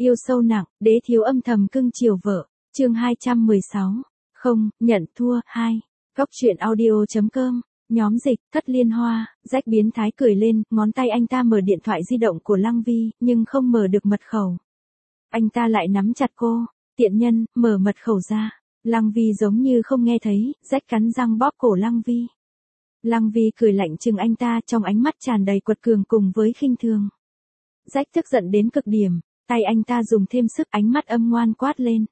Yêu sâu nặng, đế thiếu âm thầm cưng chiều vợ. Chương 216. Không, nhận thua, 2. Góc truyện audio.com. Nhóm dịch, Thất Liên Hoa. Rách biến thái cười lên, ngón tay anh ta mở điện thoại di động của Lăng Vi, nhưng không mở được mật khẩu. Anh ta lại nắm chặt cô. Tiện nhân, mở mật khẩu ra. Lăng Vi giống như không nghe thấy, rách cắn răng bóp cổ Lăng Vi. Lăng Vi cười lạnh chừng anh ta, trong ánh mắt tràn đầy quật cường cùng với khinh thường. Rách tức giận đến cực điểm, tay anh ta dùng thêm sức, ánh mắt âm ngoan quát lên.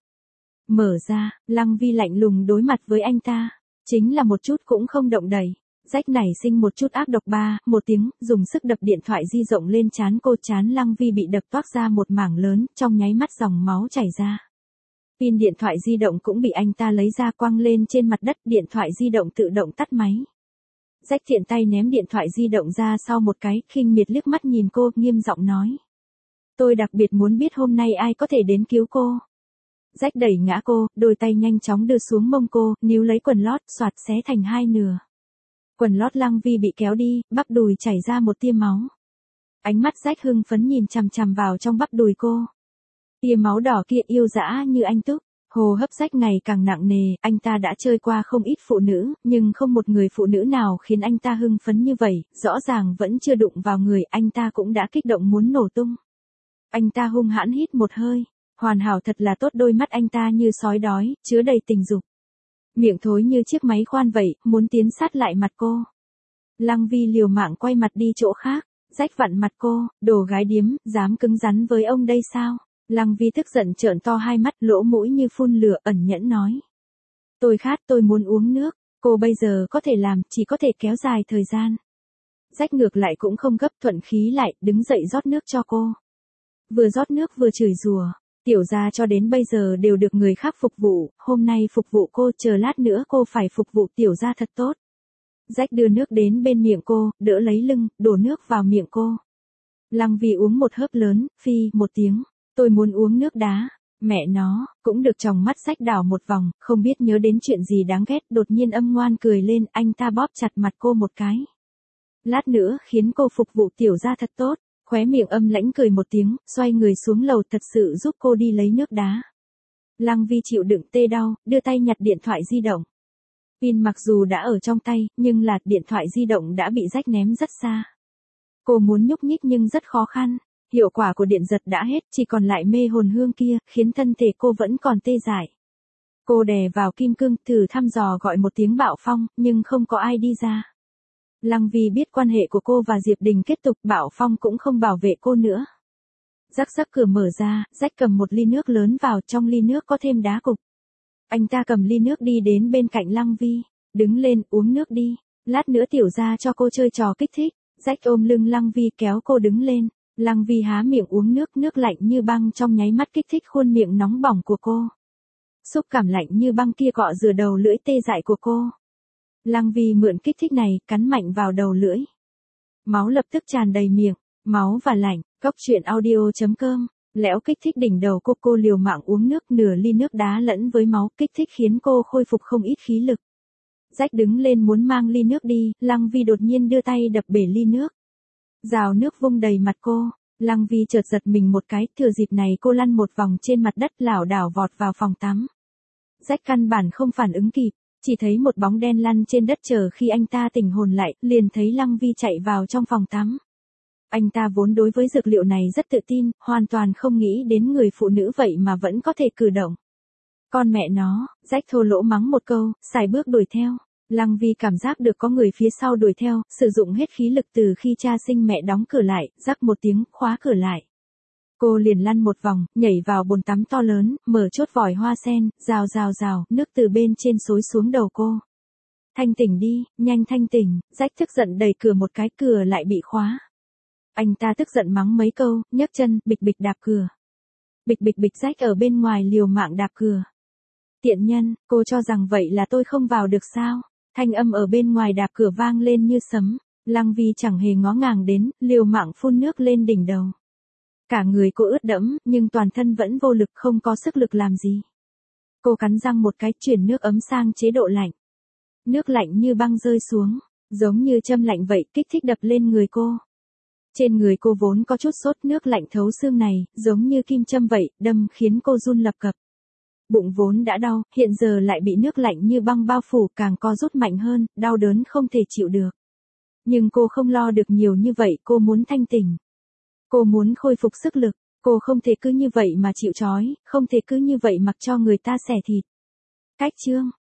Mở ra, Lăng Vi lạnh lùng đối mặt với anh ta, chính là một chút cũng không động đậy. Rách nảy sinh một chút ác độc, một tiếng, dùng sức đập điện thoại di động lên trán cô, trán Lăng Vi bị đập toác ra một mảng lớn, trong nháy mắt dòng máu chảy ra. Pin điện thoại di động cũng bị anh ta lấy ra quăng lên trên mặt đất, điện thoại di động tự động tắt máy. Rách tiện tay ném điện thoại di động ra sau một cái, khinh miệt liếc mắt nhìn cô, nghiêm giọng nói. Tôi đặc biệt muốn biết hôm nay ai có thể đến cứu cô. Rách đẩy ngã cô, đôi tay nhanh chóng đưa xuống mông cô, níu lấy quần lót, xoạt xé thành hai nửa. Quần lót Lăng Vi bị kéo đi, bắp đùi chảy ra một tia máu. Ánh mắt Rách hưng phấn nhìn chằm chằm vào trong bắp đùi cô. Tia máu đỏ kia yêu dã như anh túc. Hô hấp Rách ngày càng nặng nề, anh ta đã chơi qua không ít phụ nữ, nhưng không một người phụ nữ nào khiến anh ta hưng phấn như vậy, rõ ràng vẫn chưa đụng vào người, anh ta cũng đã kích động muốn nổ tung. Anh ta hung hãn hít một hơi, hoàn hảo thật là tốt, đôi mắt anh ta như sói đói, chứa đầy tình dục. Miệng thối như chiếc máy khoan vậy, muốn tiến sát lại mặt cô. Lăng Vi liều mạng quay mặt đi chỗ khác, Rách vặn mặt cô, đồ gái điếm, dám cứng rắn với ông đây sao? Lăng Vi tức giận trợn to hai mắt, lỗ mũi như phun lửa, ẩn nhẫn nói. Tôi khát, tôi muốn uống nước, cô bây giờ có thể làm, chỉ có thể kéo dài thời gian. Rách ngược lại cũng không gấp, thuận khí lại, đứng dậy rót nước cho cô. Vừa rót nước vừa chửi rủa, tiểu gia cho đến bây giờ đều được người khác phục vụ, hôm nay phục vụ cô, chờ lát nữa cô phải phục vụ tiểu gia thật tốt. Rách đưa nước đến bên miệng cô, đỡ lấy lưng, đổ nước vào miệng cô. Lăng Vi uống một hớp lớn, phi một tiếng. Tôi muốn uống nước đá, mẹ nó, cũng được. Trong mắt Rách đảo một vòng, không biết nhớ đến chuyện gì đáng ghét, đột nhiên âm ngoan cười lên, anh ta bóp chặt mặt cô một cái. Lát nữa khiến cô phục vụ tiểu gia thật tốt, khóe miệng âm lãnh cười một tiếng, xoay người xuống lầu, thật sự giúp cô đi lấy nước đá. Lăng Vi chịu đựng tê đau, đưa tay nhặt điện thoại di động. Pin mặc dù đã ở trong tay, nhưng là điện thoại di động đã bị Rách ném rất xa. Cô muốn nhúc nhích nhưng rất khó khăn. Hiệu quả của điện giật đã hết, chỉ còn lại mê hồn hương kia, khiến thân thể cô vẫn còn tê dại. Cô đè vào kim cương, thử thăm dò gọi một tiếng Bạo Phong, nhưng không có ai đi ra. Lăng Vi biết quan hệ của cô và Diệp Đình kết tục, Bạo Phong cũng không bảo vệ cô nữa. Rắc rắc, cửa mở ra, Rách cầm một ly nước lớn vào, trong ly nước có thêm đá cục. Anh ta cầm ly nước đi đến bên cạnh Lăng Vi, đứng lên, uống nước đi, lát nữa tiểu gia cho cô chơi trò kích thích. Rách ôm lưng Lăng Vi kéo cô đứng lên. Lăng Vi há miệng uống nước, nước lạnh như băng trong nháy mắt kích thích khuôn miệng nóng bỏng của cô. Xúc cảm lạnh như băng kia cọ rửa đầu lưỡi tê dại của cô. Lăng Vi mượn kích thích này, cắn mạnh vào đầu lưỡi. Máu lập tức tràn đầy miệng, máu và lạnh. Góc truyện audio.com. Lẽo kích thích đỉnh đầu cô liều mạng uống nước, nửa ly nước đá lẫn với máu, kích thích khiến cô khôi phục không ít khí lực. Rách đứng lên muốn mang ly nước đi, Lăng Vi đột nhiên đưa tay đập bể ly nước. Rào nước vung đầy mặt cô, Lăng Vi chợt giật mình một cái, thừa dịp này cô lăn một vòng trên mặt đất, lảo đảo vọt vào phòng tắm. Rách căn bản không phản ứng kịp, chỉ thấy một bóng đen lăn trên đất, chờ khi anh ta tỉnh hồn lại, liền thấy Lăng Vi chạy vào trong phòng tắm. Anh ta vốn đối với dược liệu này rất tự tin, hoàn toàn không nghĩ đến người phụ nữ vậy mà vẫn có thể cử động. Con mẹ nó, Rách thô lỗ mắng một câu, sải bước đuổi theo. Lăng Vi cảm giác được có người phía sau đuổi theo, sử dụng hết khí lực từ khi cha sinh mẹ đóng cửa lại, rắc một tiếng, khóa cửa lại. Cô liền lăn một vòng, nhảy vào bồn tắm to lớn, mở chốt vòi hoa sen, rào, nước từ bên trên xối xuống đầu cô. Thanh tỉnh đi, nhanh thanh tỉnh. Rách tức giận đẩy cửa một cái, cửa lại bị khóa. Anh ta tức giận mắng mấy câu, nhấc chân, bịch bịch đạp cửa. Bịch bịch bịch, Rách ở bên ngoài liều mạng đạp cửa. Tiện nhân, cô cho rằng vậy là tôi không vào được sao? Thanh âm ở bên ngoài đạp cửa vang lên như sấm. Lăng Vi chẳng hề ngó ngàng đến, liều mạng phun nước lên đỉnh đầu. Cả người cô ướt đẫm, nhưng toàn thân vẫn vô lực, không có sức lực làm gì. Cô cắn răng một cái, chuyển nước ấm sang chế độ lạnh. Nước lạnh như băng rơi xuống, giống như châm lạnh vậy, kích thích đập lên người cô. Trên người cô vốn có chút sốt, nước lạnh thấu xương này, giống như kim châm vậy, đâm khiến cô run lập cập. Bụng vốn đã đau, hiện giờ lại bị nước lạnh như băng bao phủ, càng co rút mạnh hơn, đau đớn không thể chịu được. Nhưng cô không lo được nhiều như vậy, cô muốn thanh tỉnh. Cô muốn khôi phục sức lực, cô không thể cứ như vậy mà chịu trói, không thể cứ như vậy mặc cho người ta xẻ thịt. Cách chương